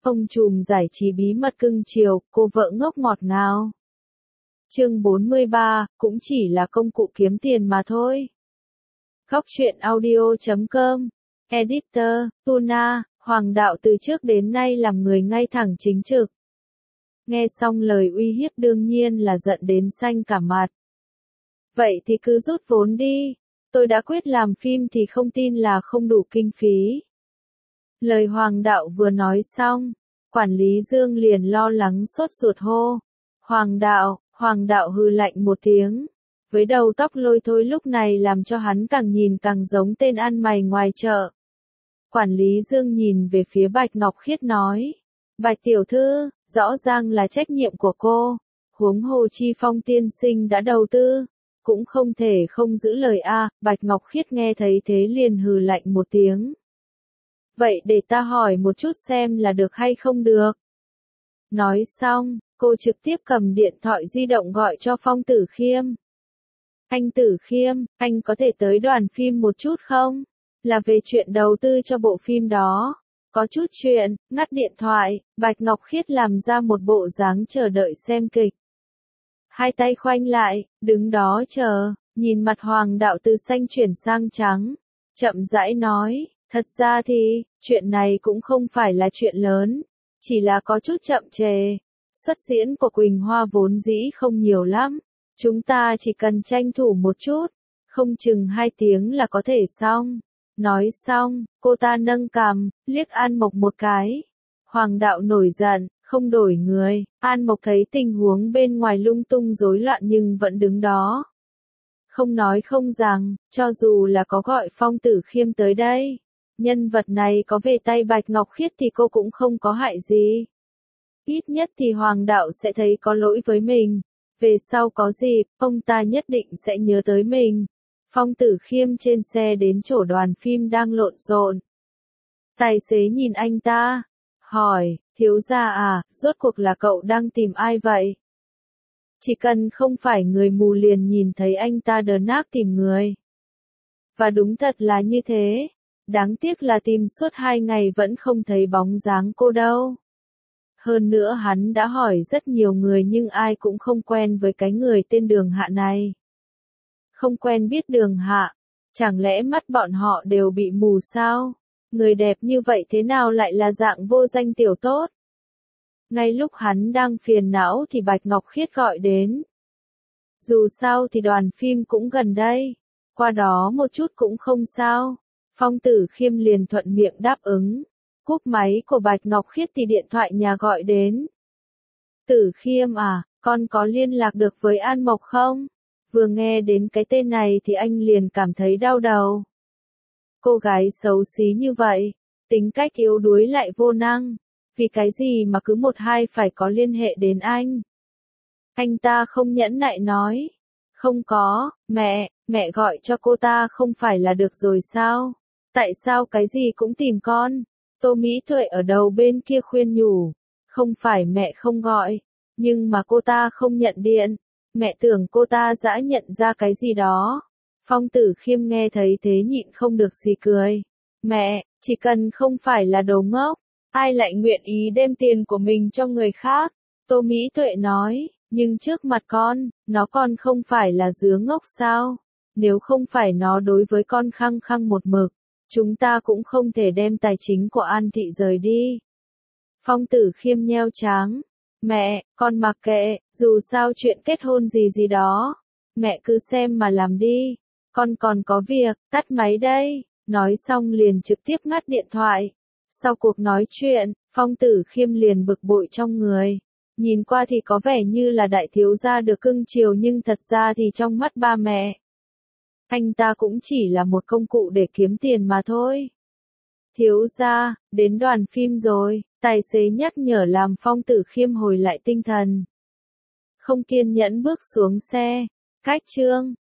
Ông trùm giải trí bí mật cưng chiều, cô vợ ngốc ngọt ngào. Chương 43, cũng chỉ là công cụ kiếm tiền mà thôi. Góc truyện audio.com. Editor, Tuna, Hoàng đạo từ trước đến nay làm người ngay thẳng chính trực. Nghe xong lời uy hiếp đương nhiên là giận đến xanh cả mặt. Vậy thì cứ rút vốn đi. Tôi đã quyết làm phim thì không tin là không đủ kinh phí. Lời Hoàng đạo vừa nói xong, quản lý Dương liền lo lắng sốt ruột hô. Hoàng đạo hừ lạnh một tiếng. Với đầu tóc lôi thôi lúc này làm cho hắn càng nhìn càng giống tên ăn mày ngoài chợ. Quản lý Dương nhìn về phía Bạch Ngọc Khiết nói. Bạch tiểu thư, rõ ràng là trách nhiệm của cô. Huống hồ chi Phong tiên sinh đã đầu tư. Cũng không thể không giữ lời a. Bạch Ngọc Khiết nghe thấy thế liền hừ lạnh một tiếng. Vậy để ta hỏi một chút xem là được hay không được. Nói xong, cô trực tiếp cầm điện thoại di động gọi cho Phong Tử Khiêm. Anh Tử Khiêm, anh có thể tới đoàn phim một chút không? Là về chuyện đầu tư cho bộ phim đó. Có chút chuyện, ngắt điện thoại, Bạch Ngọc Khiết làm ra một bộ dáng chờ đợi xem kịch. Hai tay khoanh lại, đứng đó chờ, nhìn mặt Hoàng đạo từ xanh chuyển sang trắng. Chậm rãi nói, thật ra thì, chuyện này cũng không phải là chuyện lớn, chỉ là có chút chậm trễ. Xuất diễn của Quỳnh Hoa vốn dĩ không nhiều lắm, chúng ta chỉ cần tranh thủ một chút, không chừng 2 tiếng là có thể xong. Nói xong, cô ta nâng cằm, liếc An Mộc một cái. Hoàng đạo nổi giận, không đổi người. An Mộc thấy tình huống bên ngoài lung tung rối loạn nhưng vẫn đứng đó. Không nói không rằng, cho dù là có gọi Phong Tử Khiêm tới đây, nhân vật này có về tay Bạch Ngọc Khiết thì cô cũng không có hại gì. Ít nhất thì Hoàng đạo sẽ thấy có lỗi với mình. Về sau có dịp, ông ta nhất định sẽ nhớ tới mình. Phong Tử Khiêm trên xe đến chỗ đoàn phim đang lộn xộn. Tài xế nhìn anh ta, hỏi, thiếu gia à, rốt cuộc là cậu đang tìm ai vậy? Chỉ cần không phải người mù liền nhìn thấy anh ta đờ nác tìm người. Và đúng thật là như thế. Đáng tiếc là tìm suốt 2 ngày vẫn không thấy bóng dáng cô đâu. Hơn nữa hắn đã hỏi rất nhiều người nhưng ai cũng không quen với cái người tên Đường Hạ này. Không quen biết Đường Hạ, chẳng lẽ mắt bọn họ đều bị mù sao? Người đẹp như vậy thế nào lại là dạng vô danh tiểu tốt? Ngay lúc hắn đang phiền não thì Bạch Ngọc Khiết gọi đến. Dù sao thì đoàn phim cũng gần đây, qua đó một chút cũng không sao. Phong Tử Khiêm liền thuận miệng đáp ứng. Cúp máy của Bạch Ngọc Khiết thì điện thoại nhà gọi đến. Tử Khiêm à, con có liên lạc được với An Mộc không? Vừa nghe đến cái tên này thì anh liền cảm thấy đau đầu. Cô gái xấu xí như vậy, tính cách yếu đuối lại vô năng, vì cái gì mà cứ một hai phải có liên hệ đến anh? Anh ta không nhẫn nại nói. Không có, mẹ gọi cho cô ta không phải là được rồi sao? Tại sao cái gì cũng tìm con? Tô Mỹ Thuệ ở đầu bên kia khuyên nhủ. Không phải mẹ không gọi, nhưng mà cô ta không nhận điện. Mẹ tưởng cô ta đã nhận ra cái gì đó. Phong Tử Khiêm nghe thấy thế nhịn không được xì cười. Mẹ, chỉ cần không phải là đồ ngốc, ai lại nguyện ý đem tiền của mình cho người khác? Tô Mỹ Thuệ nói, nhưng trước mặt con, nó còn không phải là đứa ngốc sao? Nếu không phải nó đối với con khăng khăng một mực, chúng ta cũng không thể đem tài chính của An Thị rời đi. Phong Tử Khiêm nheo tráng. Mẹ, con mặc kệ, dù sao chuyện kết hôn gì đó. Mẹ cứ xem mà làm đi. Con còn có việc, tắt máy đây. Nói xong liền trực tiếp ngắt điện thoại. Sau cuộc nói chuyện, Phong Tử Khiêm liền bực bội trong người. Nhìn qua thì có vẻ như là đại thiếu gia được cưng chiều nhưng thật ra thì trong mắt ba mẹ, anh ta cũng chỉ là một công cụ để kiếm tiền mà thôi. Thiếu gia, đến đoàn phim rồi, tài xế nhắc nhở làm Phong Tử Khiêm hồi lại tinh thần. Không kiên nhẫn bước xuống xe. Cách chương